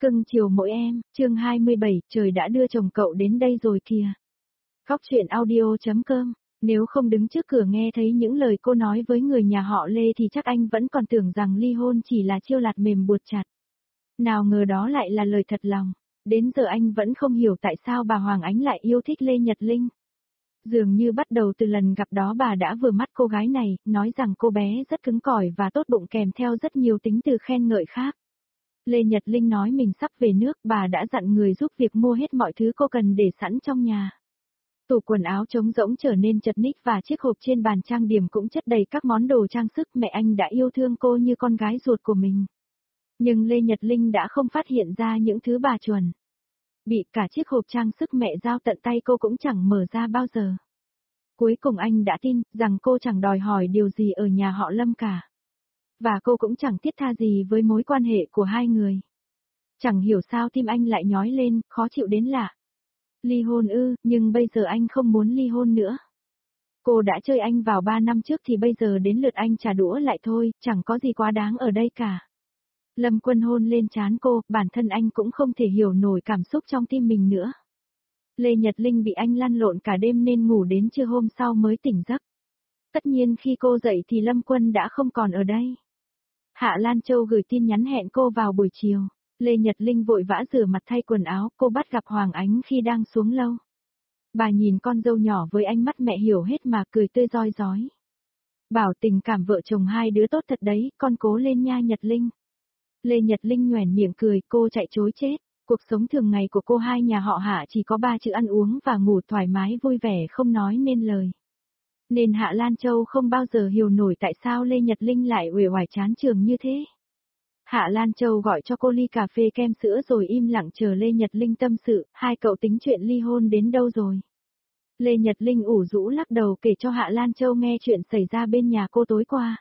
Cưng chiều mỗi em, chương 27, trời đã đưa chồng cậu đến đây rồi kìa. Góc chuyện audio.com, nếu không đứng trước cửa nghe thấy những lời cô nói với người nhà họ Lê thì chắc anh vẫn còn tưởng rằng ly hôn chỉ là chiêu lạt mềm buộc chặt. Nào ngờ đó lại là lời thật lòng. Đến giờ anh vẫn không hiểu tại sao bà Hoàng Ánh lại yêu thích Lê Nhật Linh. Dường như bắt đầu từ lần gặp đó bà đã vừa mắt cô gái này, nói rằng cô bé rất cứng cỏi và tốt bụng kèm theo rất nhiều tính từ khen ngợi khác. Lê Nhật Linh nói mình sắp về nước, bà đã dặn người giúp việc mua hết mọi thứ cô cần để sẵn trong nhà. Tủ quần áo trống rỗng trở nên chật ních và chiếc hộp trên bàn trang điểm cũng chất đầy các món đồ trang sức. Mẹ anh đã yêu thương cô như con gái ruột của mình. Nhưng Lê Nhật Linh đã không phát hiện ra những thứ bà chuẩn bị. Cả chiếc hộp trang sức mẹ giao tận tay cô cũng chẳng mở ra bao giờ. Cuối cùng anh đã tin rằng cô chẳng đòi hỏi điều gì ở nhà họ Lâm cả. Và cô cũng chẳng thiết tha gì với mối quan hệ của hai người. Chẳng hiểu sao tim anh lại nhói lên, khó chịu đến lạ. Ly hôn ư, nhưng bây giờ anh không muốn ly hôn nữa. Cô đã chơi anh vào 3 năm trước thì bây giờ đến lượt anh trả đũa lại thôi, chẳng có gì quá đáng ở đây cả. Lâm Quân hôn lên trán cô, bản thân anh cũng không thể hiểu nổi cảm xúc trong tim mình nữa. Lê Nhật Linh bị anh lăn lộn cả đêm nên ngủ đến trưa hôm sau mới tỉnh giấc. Tất nhiên khi cô dậy thì Lâm Quân đã không còn ở đây. Hạ Lan Châu gửi tin nhắn hẹn cô vào buổi chiều. Lê Nhật Linh vội vã rửa mặt thay quần áo, cô bắt gặp Hoàng Ánh khi đang xuống lâu. Bà nhìn con dâu nhỏ với ánh mắt mẹ hiểu hết mà cười tươi rói rói. Bảo tình cảm vợ chồng hai đứa tốt thật đấy, con cố lên nha Nhật Linh. Lê Nhật Linh nhoẻn miệng cười, cô chạy chối chết. Cuộc sống thường ngày của cô hai nhà họ Hạ chỉ có 3 chữ ăn uống và ngủ thoải mái vui vẻ không nói nên lời. Nên Hạ Lan Châu không bao giờ hiểu nổi tại sao Lê Nhật Linh lại uể oải chán trường như thế. Hạ Lan Châu gọi cho cô ly cà phê kem sữa rồi im lặng chờ Lê Nhật Linh tâm sự, hai cậu tính chuyện ly hôn đến đâu rồi. Lê Nhật Linh ủ rũ lắc đầu kể cho Hạ Lan Châu nghe chuyện xảy ra bên nhà cô tối qua.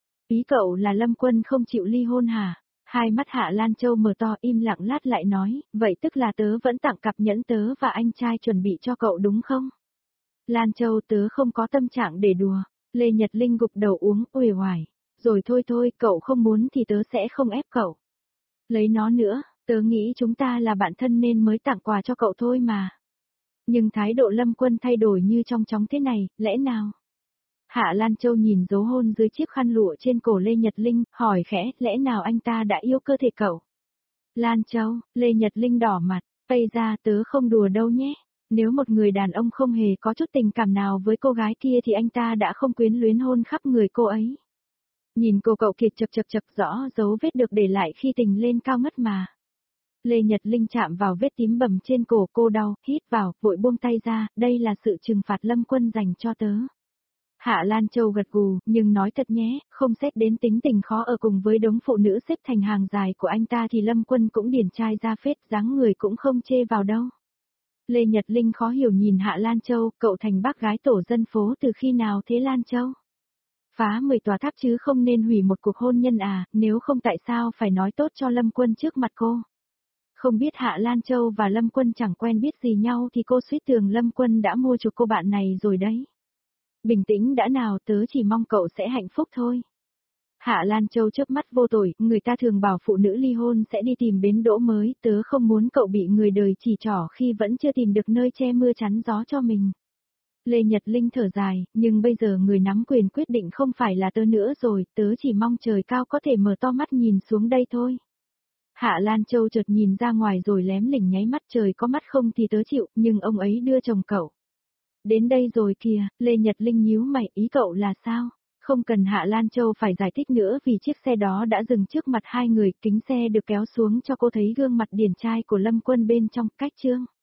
Ý cậu là Lâm Quân không chịu ly hôn hả? Hai mắt Hạ Lan Châu mở to im lặng lát lại nói, vậy tức là tớ vẫn tặng cặp nhẫn tớ và anh trai chuẩn bị cho cậu đúng không? Lan Châu tớ không có tâm trạng để đùa. Lê Nhật Linh gục đầu uống uể oải. Rồi thôi, cậu không muốn thì tớ sẽ không ép cậu. Lấy nó nữa, tớ nghĩ chúng ta là bạn thân nên mới tặng quà cho cậu thôi mà. Nhưng thái độ Lâm Quân thay đổi như trong chóng thế này, lẽ nào? Hạ Lan Châu nhìn dấu hôn dưới chiếc khăn lụa trên cổ Lê Nhật Linh, hỏi khẽ, lẽ nào anh ta đã yêu cơ thể cậu? Lan Châu, Lê Nhật Linh đỏ mặt, bây ra tớ không đùa đâu nhé. Nếu một người đàn ông không hề có chút tình cảm nào với cô gái kia thì anh ta đã không quyến luyến hôn khắp người cô ấy. Nhìn cô cậu kiệt chập rõ dấu vết được để lại khi tình lên cao ngất mà. Lê Nhật Linh chạm vào vết tím bầm trên cổ cô đau, hít vào, vội buông tay ra, đây là sự trừng phạt Lâm Quân dành cho tớ. Hạ Lan Châu gật gù, nhưng nói thật nhé, không xét đến tính tình khó ở cùng với đống phụ nữ xếp thành hàng dài của anh ta thì Lâm Quân cũng điển trai ra phết, dáng người cũng không chê vào đâu. Lê Nhật Linh khó hiểu nhìn Hạ Lan Châu, cậu thành bác gái tổ dân phố từ khi nào thế Lan Châu? Phá 10 tòa tháp chứ không nên hủy một cuộc hôn nhân à, nếu không tại sao phải nói tốt cho Lâm Quân trước mặt cô? Không biết Hạ Lan Châu và Lâm Quân chẳng quen biết gì nhau thì cô suýt tưởng Lâm Quân đã mua chuộc cô bạn này rồi đấy. Bình tĩnh đã nào, tớ chỉ mong cậu sẽ hạnh phúc thôi. Hạ Lan Châu chớp mắt vô tội, người ta thường bảo phụ nữ ly hôn sẽ đi tìm bến đỗ mới, tớ không muốn cậu bị người đời chỉ trỏ khi vẫn chưa tìm được nơi che mưa chắn gió cho mình. Lê Nhật Linh thở dài, nhưng bây giờ người nắm quyền quyết định không phải là tớ nữa rồi, tớ chỉ mong trời cao có thể mở to mắt nhìn xuống đây thôi. Hạ Lan Châu chợt nhìn ra ngoài rồi lém lỉnh nháy mắt, trời có mắt không thì tớ chịu, nhưng ông ấy đưa chồng cậu đến đây rồi kìa. Lê Nhật Linh nhíu mày, ý cậu là sao? Không cần Hạ Lan Châu phải giải thích nữa vì chiếc xe đó đã dừng trước mặt hai người, kính xe được kéo xuống cho cô thấy gương mặt điển trai của Lâm Quân bên trong, cách chương.